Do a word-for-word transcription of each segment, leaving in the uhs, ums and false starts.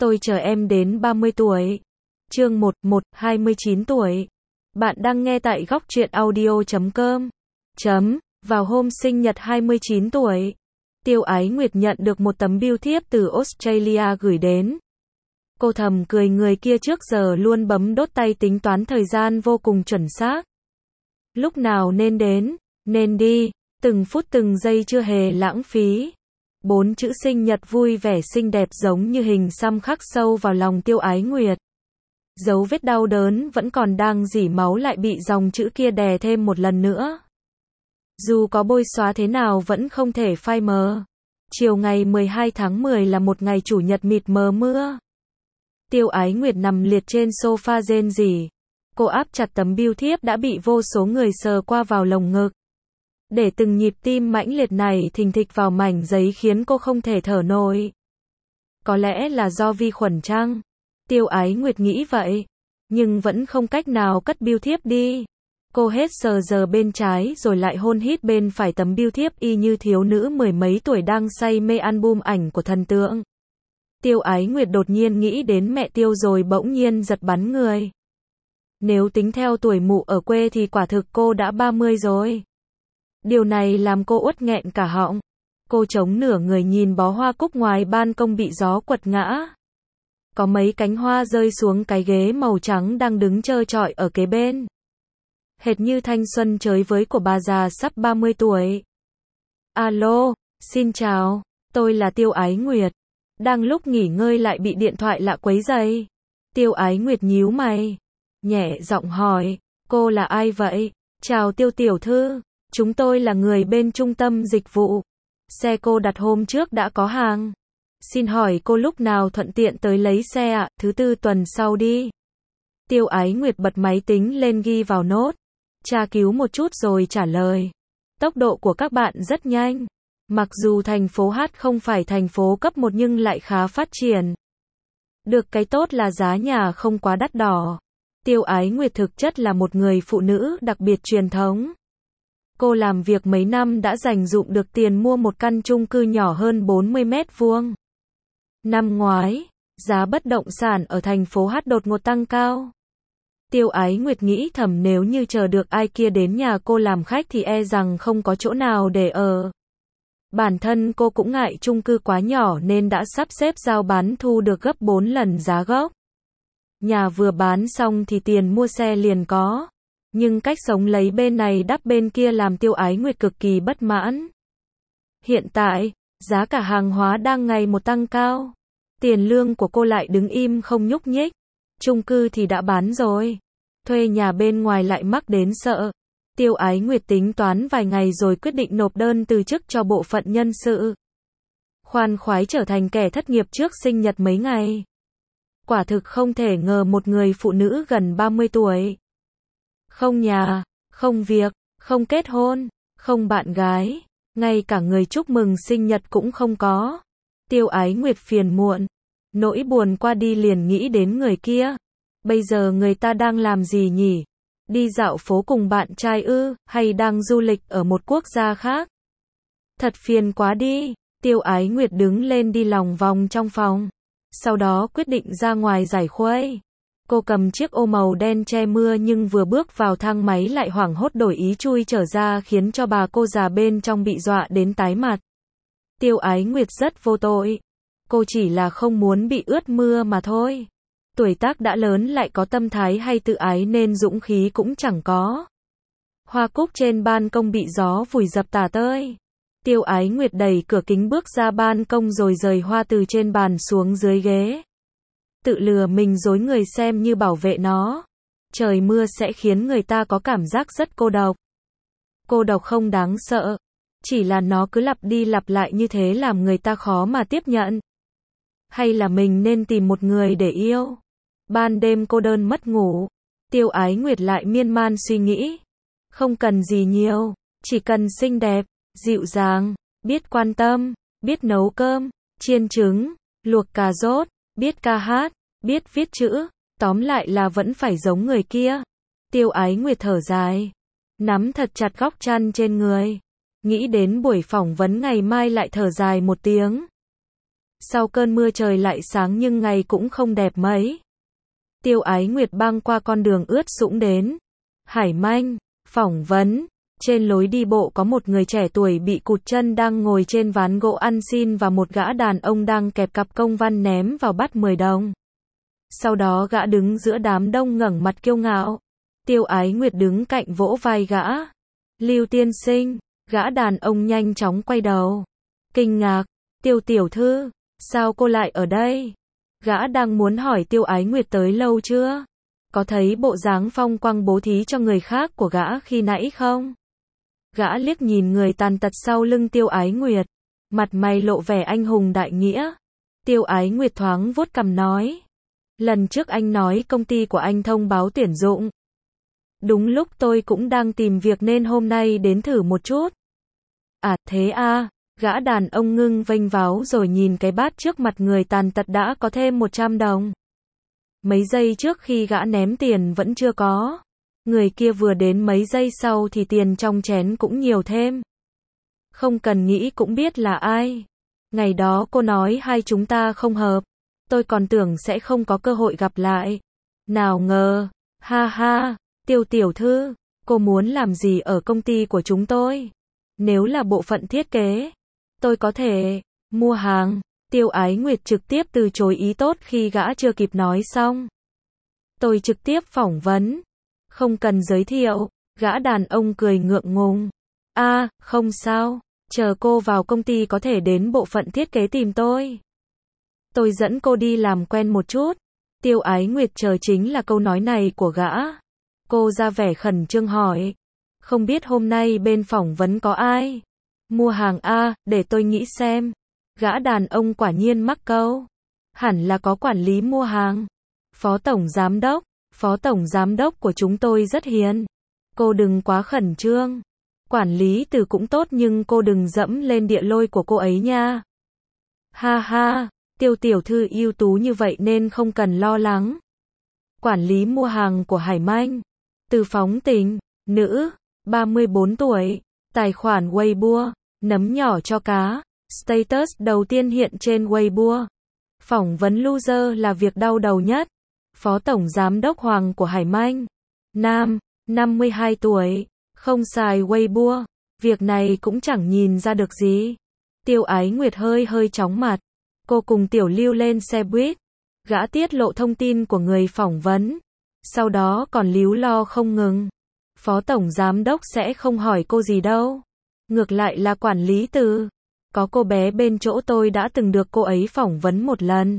Tôi chờ em đến ba mươi tuổi. Chương một, một, hai mươi chín tuổi. Bạn đang nghe tại góc truyện audio chấm com. Chấm, vào hôm sinh nhật hai mươi chín tuổi, Tiêu Ái Nguyệt nhận được một tấm bưu thiếp từ Australia gửi đến. Cô thầm cười, người kia trước giờ luôn bấm đốt tay tính toán thời gian vô cùng chuẩn xác. Lúc nào nên đến, nên đi, từng phút từng giây chưa hề lãng phí. Bốn chữ sinh nhật vui vẻ xinh đẹp giống như hình xăm khắc sâu vào lòng Tiêu Ái Nguyệt. Dấu vết đau đớn vẫn còn đang rỉ máu lại bị dòng chữ kia đè thêm một lần nữa. Dù có bôi xóa thế nào vẫn không thể phai mờ. Chiều ngày mười hai tháng mười là một ngày chủ nhật mịt mờ mưa. Tiêu Ái Nguyệt nằm liệt trên sofa rên rỉ. Cô áp chặt tấm bưu thiếp đã bị vô số người sờ qua vào lồng ngực. Để từng nhịp tim mãnh liệt này thình thịch vào mảnh giấy khiến cô không thể thở nổi. Có lẽ là do vi khuẩn chăng? Tiêu Ái Nguyệt nghĩ vậy. Nhưng vẫn không cách nào cất bưu thiếp đi. Cô hết sờ giờ bên trái rồi lại hôn hít bên phải tấm bưu thiếp y như thiếu nữ mười mấy tuổi đang say mê album ảnh của thần tượng. Tiêu Ái Nguyệt đột nhiên nghĩ đến mẹ Tiêu rồi bỗng nhiên giật bắn người. Nếu tính theo tuổi mụ ở quê thì quả thực cô đã ba mươi rồi. Điều này làm cô uất nghẹn cả họng. Cô chống nửa người nhìn bó hoa cúc ngoài ban công bị gió quật ngã. Có mấy cánh hoa rơi xuống cái ghế màu trắng đang đứng trơ trọi ở kế bên. Hệt như thanh xuân chới với của bà già sắp ba mươi tuổi. Alo, xin chào, tôi là Tiêu Ái Nguyệt. Đang lúc nghỉ ngơi lại bị điện thoại lạ quấy rầy. Tiêu Ái Nguyệt nhíu mày, nhẹ giọng hỏi, cô là ai vậy? Chào Tiêu tiểu thư, chúng tôi là người bên trung tâm dịch vụ. Xe cô đặt hôm trước đã có hàng. Xin hỏi cô lúc nào thuận tiện tới lấy xe ạ? Thứ tư tuần sau đi. Tiêu Ái Nguyệt bật máy tính lên ghi vào nốt. Tra cứu một chút rồi trả lời. Tốc độ của các bạn rất nhanh. Mặc dù thành phố Hát không phải thành phố cấp một nhưng lại khá phát triển. Được cái tốt là giá nhà không quá đắt đỏ. Tiêu Ái Nguyệt thực chất là một người phụ nữ đặc biệt truyền thống. Cô làm việc mấy năm đã dành dụm được tiền mua một căn chung cư nhỏ hơn bốn mươi mét vuông. Năm ngoái, giá bất động sản ở thành phố Hát đột ngột tăng cao. Tiêu Ái Nguyệt nghĩ thầm nếu như chờ được ai kia đến nhà cô làm khách thì e rằng không có chỗ nào để ở. Bản thân cô cũng ngại chung cư quá nhỏ nên đã sắp xếp giao bán thu được gấp bốn lần giá gốc. Nhà vừa bán xong thì tiền mua xe liền có. Nhưng cách sống lấy bên này đắp bên kia làm Tiêu Ái Nguyệt cực kỳ bất mãn. Hiện tại, giá cả hàng hóa đang ngày một tăng cao. Tiền lương của cô lại đứng im không nhúc nhích. Chung cư thì đã bán rồi. Thuê nhà bên ngoài lại mắc đến sợ. Tiêu Ái Nguyệt tính toán vài ngày rồi quyết định nộp đơn từ chức cho bộ phận nhân sự. Khoan khoái trở thành kẻ thất nghiệp trước sinh nhật mấy ngày. Quả thực không thể ngờ một người phụ nữ gần ba mươi tuổi. Không nhà, không việc, không kết hôn, không bạn gái. Ngay cả người chúc mừng sinh nhật cũng không có. Tiêu Ái Nguyệt phiền muộn. Nỗi buồn qua đi liền nghĩ đến người kia. Bây giờ người ta đang làm gì nhỉ? Đi dạo phố cùng bạn trai ư, hay đang du lịch ở một quốc gia khác? Thật phiền quá đi. Tiêu Ái Nguyệt đứng lên đi lòng vòng trong phòng. Sau đó quyết định ra ngoài giải khuây. Cô cầm chiếc ô màu đen che mưa nhưng vừa bước vào thang máy lại hoảng hốt đổi ý chui trở ra khiến cho bà cô già bên trong bị dọa đến tái mặt. Tiêu Ái Nguyệt rất vô tội. Cô chỉ là không muốn bị ướt mưa mà thôi. Tuổi tác đã lớn lại có tâm thái hay tự ái nên dũng khí cũng chẳng có. Hoa cúc trên ban công bị gió vùi dập tả tơi. Tiêu Ái Nguyệt đẩy cửa kính bước ra ban công rồi rời hoa từ trên bàn xuống dưới ghế. Tự lừa mình dối người xem như bảo vệ nó. Trời mưa sẽ khiến người ta có cảm giác rất cô độc. Cô độc không đáng sợ. Chỉ là nó cứ lặp đi lặp lại như thế làm người ta khó mà tiếp nhận. Hay là mình nên tìm một người để yêu? Ban đêm cô đơn mất ngủ. Tiêu Ái Nguyệt lại miên man suy nghĩ. Không cần gì nhiều. Chỉ cần xinh đẹp, dịu dàng, biết quan tâm, biết nấu cơm, chiên trứng, luộc cà rốt, biết ca hát, biết viết chữ. Tóm lại là vẫn phải giống người kia. Tiêu Ái Nguyệt thở dài. Nắm thật chặt góc chăn trên người. Nghĩ đến buổi phỏng vấn ngày mai lại thở dài một tiếng. Sau cơn mưa trời lại sáng nhưng ngày cũng không đẹp mấy. Tiêu Ái Nguyệt băng qua con đường ướt sũng đến Hải Manh, phỏng vấn. Trên lối đi bộ có một người trẻ tuổi bị cụt chân đang ngồi trên ván gỗ ăn xin và một gã đàn ông đang kẹp cặp công văn ném vào bát mười đồng. Sau đó gã đứng giữa đám đông ngẩng mặt kiêu ngạo. Tiêu Ái Nguyệt đứng cạnh vỗ vai gã. Lưu tiên sinh, gã đàn ông nhanh chóng quay đầu. Kinh ngạc, Tiêu tiểu thư, sao cô lại ở đây? Gã đang muốn hỏi Tiêu Ái Nguyệt tới lâu chưa? Có thấy bộ dáng phong quang bố thí cho người khác của gã khi nãy không? Gã liếc nhìn người tàn tật sau lưng Tiêu Ái Nguyệt. Mặt mày lộ vẻ anh hùng đại nghĩa. Tiêu Ái Nguyệt thoáng vuốt cằm nói. Lần trước anh nói công ty của anh thông báo tuyển dụng. Đúng lúc tôi cũng đang tìm việc nên hôm nay đến thử một chút. À, thế à, gã đàn ông ngưng vênh váo rồi nhìn cái bát trước mặt người tàn tật đã có thêm một trăm đồng. Mấy giây trước khi gã ném tiền vẫn chưa có. Người kia vừa đến mấy giây sau thì tiền trong chén cũng nhiều thêm. Không cần nghĩ cũng biết là ai. Ngày đó cô nói hai chúng ta không hợp. Tôi còn tưởng sẽ không có cơ hội gặp lại. Nào ngờ, ha ha, Tiêu tiểu thư, cô muốn làm gì ở công ty của chúng tôi? Nếu là bộ phận thiết kế, tôi có thể mua hàng. Tiêu Ái Nguyệt trực tiếp từ chối ý tốt khi gã chưa kịp nói xong. Tôi trực tiếp phỏng vấn. Không cần giới thiệu, gã đàn ông cười ngượng ngùng. A, à, không sao, chờ cô vào công ty có thể đến bộ phận thiết kế tìm tôi. Tôi dẫn cô đi làm quen một chút. Tiêu Ái Nguyệt chờ chính là câu nói này của gã. Cô ra vẻ khẩn trương hỏi. Không biết hôm nay bên phỏng vấn có ai? Mua hàng A, để tôi nghĩ xem. Gã đàn ông quả nhiên mắc câu. Hẳn là có quản lý mua hàng. Phó tổng giám đốc. Phó tổng giám đốc của chúng tôi rất hiền. Cô đừng quá khẩn trương. Quản lý từ cũng tốt nhưng cô đừng dẫm lên địa lôi của cô ấy nha. Ha ha, Tiêu tiểu thư ưu tú như vậy nên không cần lo lắng. Quản lý mua hàng của Hải Manh. Từ phóng tình, nữ, ba mươi bốn tuổi, tài khoản Weibo, nấm nhỏ cho cá, status đầu tiên hiện trên Weibo. Phỏng vấn loser là việc đau đầu nhất. Phó tổng giám đốc Hoàng của Hải Manh. Nam, năm mươi hai tuổi, không xài Weibo. Việc này cũng chẳng nhìn ra được gì. Tiêu Ái Nguyệt hơi hơi chóng mặt. Cô cùng Tiểu Lưu lên xe buýt. Gã tiết lộ thông tin của người phỏng vấn. Sau đó còn líu lo không ngừng. Phó tổng giám đốc sẽ không hỏi cô gì đâu. Ngược lại là quản lý Từ. Có cô bé bên chỗ tôi đã từng được cô ấy phỏng vấn một lần.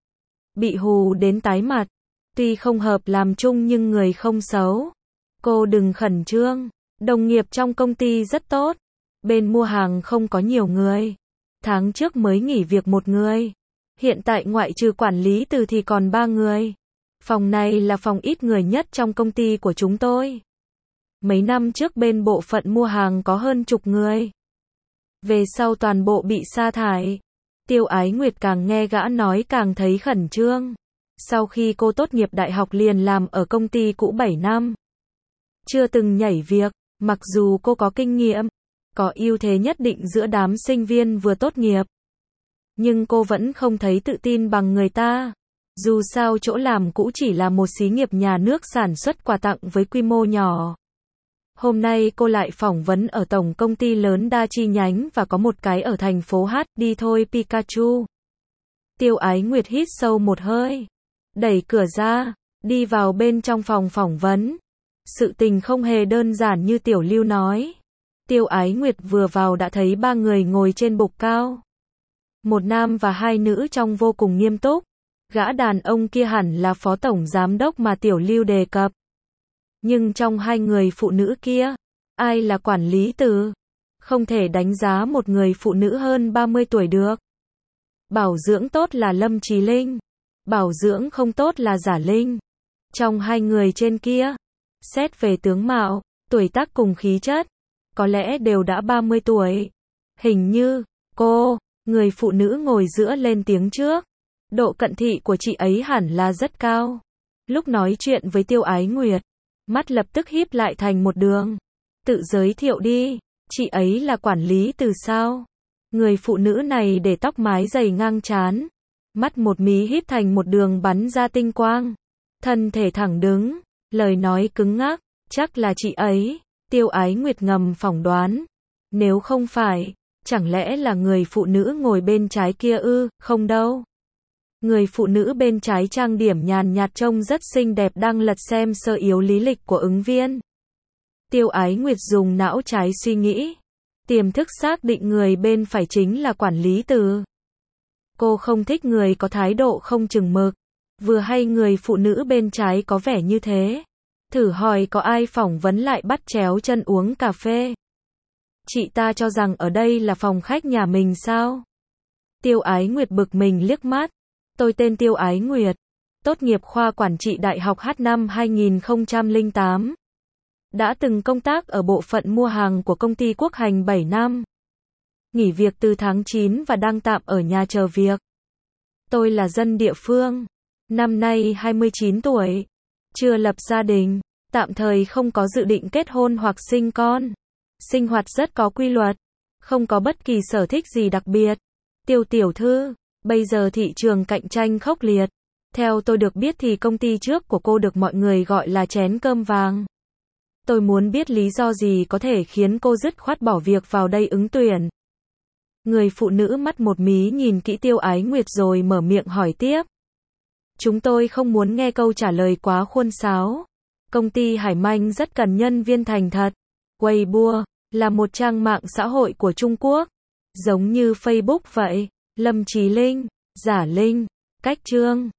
Bị hù đến tái mặt. Tuy không hợp làm chung nhưng người không xấu. Cô đừng khẩn trương. Đồng nghiệp trong công ty rất tốt. Bên mua hàng không có nhiều người. Tháng trước mới nghỉ việc một người. Hiện tại ngoại trừ quản lý Từ thì còn ba người. Phòng này là phòng ít người nhất trong công ty của chúng tôi. Mấy năm trước bên bộ phận mua hàng có hơn chục người. Về sau toàn bộ bị sa thải. Tiêu Ái Nguyệt càng nghe gã nói càng thấy khẩn trương. Sau khi cô tốt nghiệp đại học liền làm ở công ty cũ bảy năm. Chưa từng nhảy việc, mặc dù cô có kinh nghiệm, có ưu thế nhất định giữa đám sinh viên vừa tốt nghiệp. Nhưng cô vẫn không thấy tự tin bằng người ta. Dù sao chỗ làm cũ chỉ là một xí nghiệp nhà nước sản xuất quà tặng với quy mô nhỏ. Hôm nay cô lại phỏng vấn ở tổng công ty lớn đa chi nhánh và có một cái ở thành phố Hát, đi thôi Pikachu. Tiêu Ái Nguyệt hít sâu một hơi. Đẩy cửa ra, đi vào bên trong phòng phỏng vấn. Sự tình không hề đơn giản như Tiểu Lưu nói. Tiêu Ái Nguyệt vừa vào đã thấy ba người ngồi trên bục cao. Một nam và hai nữ trông vô cùng nghiêm túc. Gã đàn ông kia hẳn là phó tổng giám đốc mà Tiểu Lưu đề cập. Nhưng trong hai người phụ nữ kia, ai là quản lý Từ? Không thể đánh giá một người phụ nữ hơn ba mươi tuổi được. Bảo dưỡng tốt là Lâm Chí Linh. Bảo dưỡng không tốt là Giả Linh. Trong hai người trên kia, xét về tướng mạo, tuổi tác cùng khí chất, có lẽ đều đã ba mươi tuổi. Hình như, cô, người phụ nữ ngồi giữa lên tiếng trước. Độ cận thị của chị ấy hẳn là rất cao. Lúc nói chuyện với Tiêu Ái Nguyệt, mắt lập tức híp lại thành một đường. Tự giới thiệu đi, chị ấy là quản lý Từ sao? Người phụ nữ này để tóc mái dày ngang trán, mắt một mí híp thành một đường bắn ra tinh quang, thân thể thẳng đứng, lời nói cứng ngắc, chắc là chị ấy. Tiêu Ái Nguyệt ngầm phỏng đoán, nếu không phải, chẳng lẽ là người phụ nữ ngồi bên trái kia ư? Không đâu. Người phụ nữ bên trái trang điểm nhàn nhạt trông rất xinh đẹp đang lật xem sơ yếu lý lịch của ứng viên. Tiêu Ái Nguyệt dùng não trái suy nghĩ, tiềm thức xác định người bên phải chính là quản lý Từ. Cô không thích người có thái độ không chừng mực, vừa hay người phụ nữ bên trái có vẻ như thế. Thử hỏi có ai phỏng vấn lại bắt chéo chân uống cà phê. Chị ta cho rằng ở đây là phòng khách nhà mình sao? Tiêu Ái Nguyệt bực mình liếc mắt. Tôi tên Tiêu Ái Nguyệt, tốt nghiệp khoa quản trị Đại học H năm hai nghìn không trăm lẻ tám. Đã từng công tác ở bộ phận mua hàng của công ty Quốc Hành bảy năm. Nghỉ việc từ tháng chín và đang tạm ở nhà chờ việc. Tôi là dân địa phương, năm nay hai mươi chín tuổi, chưa lập gia đình, tạm thời không có dự định kết hôn hoặc sinh con. Sinh hoạt rất có quy luật, không có bất kỳ sở thích gì đặc biệt. Tiêu tiểu thư, bây giờ thị trường cạnh tranh khốc liệt. Theo tôi được biết thì công ty trước của cô được mọi người gọi là chén cơm vàng. Tôi muốn biết lý do gì có thể khiến cô dứt khoát bỏ việc vào đây ứng tuyển. Người phụ nữ mắt một mí nhìn kỹ Tiêu Ái Nguyệt rồi mở miệng hỏi tiếp. Chúng tôi không muốn nghe câu trả lời quá khuôn sáo. Công ty Hải Manh rất cần nhân viên thành thật. Weibo là một trang mạng xã hội của Trung Quốc, giống như Facebook vậy. Lâm Chí Linh, Giả Linh, Cách Trương,